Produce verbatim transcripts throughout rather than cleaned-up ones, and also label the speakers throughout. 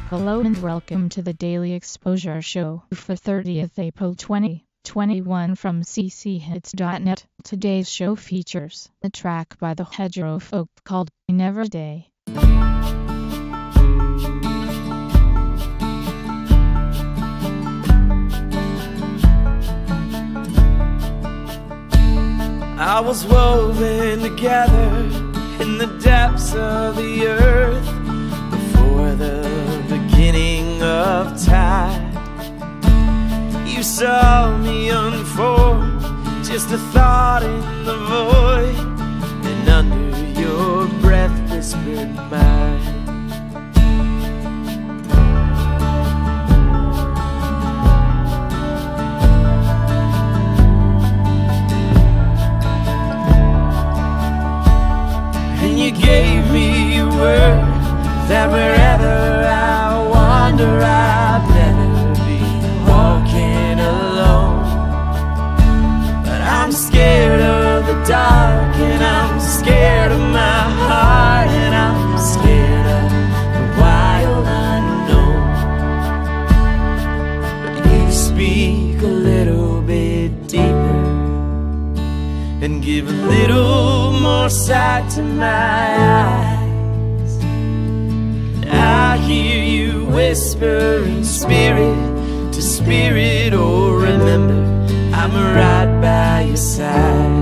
Speaker 1: Hello and welcome to the Daily Exposure Show for thirtieth April twenty twenty-one from c c hits dot net. Today's show features a track by the Hedgerow Folk called Never Day.
Speaker 2: I was woven together in the depths of the earth before the beginning of time. You saw me unfold, just a thought in the void, and under your breath whispered mine. You gave me a word that wherever I wander I'd never be walking alone. But I'm scared of the dark, and I'm scared of my heart, and I'm scared of the wild unknown. But you speak a little bit deeper and give a little more sight to my eyes. I hear you whisper in spirit to spirit, oh remember, I'm right by your side.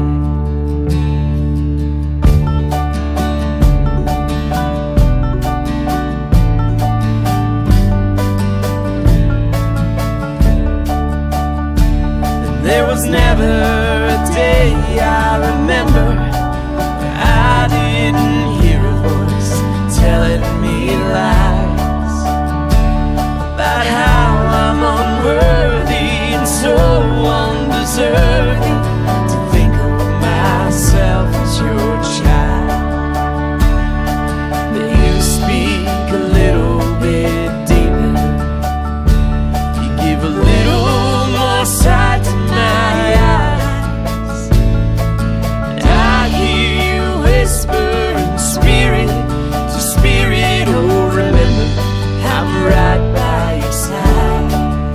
Speaker 2: And there was never a day I remember I didn't hear a voice telling me lies about how I'm unworthy and so undeserving to think of myself as your child. But you speak a little bit deeper, you give a little more sight to my eyes. Whisper in spirit to spirit, oh remember, I'm right by your side.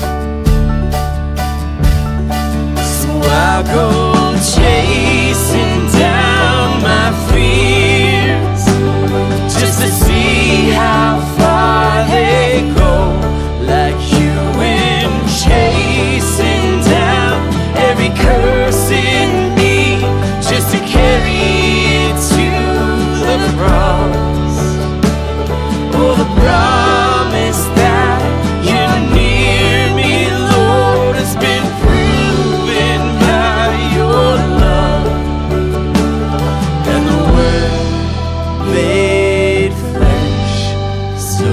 Speaker 2: So I'll go chasing down my fears just to see how far they go, like you went chasing down every curse in me just to carry the cross. Oh, the promise that you're near me, Lord, has been proven by your love. And the Word made flesh has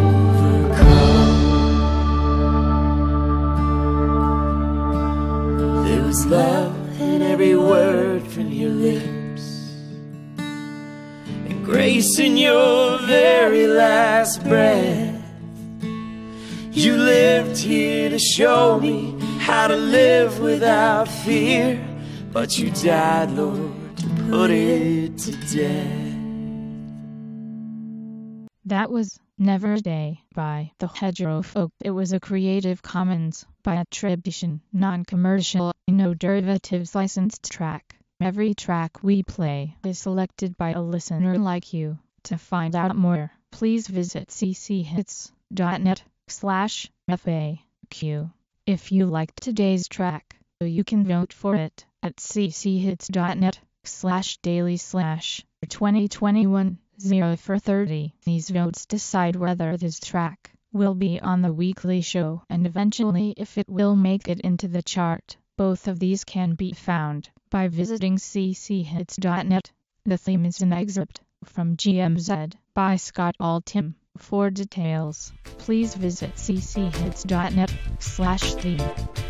Speaker 2: overcome. There was love in every word from your lips, grace in your very last breath. You lived here to show me how to live without fear, but you died, Lord, to put it to death.
Speaker 1: That was Never Day by the Hedgerow Folk. It was a Creative Commons by attribution, non-commercial, no derivatives licensed track. Every track we play is selected by a listener like you. To find out more, please visit c c hits dot net slash F A Q. If you liked today's track, you can vote for it at c c hits dot net slash daily slash twenty twenty-one zero for thirty. These votes decide whether this track will be on the weekly show and eventually if it will make it into the chart. Both of these can be found by visiting c c hits dot net. The theme is an excerpt from G M Z by Scott Altham. For details, please visit c c hits dot net slash theme.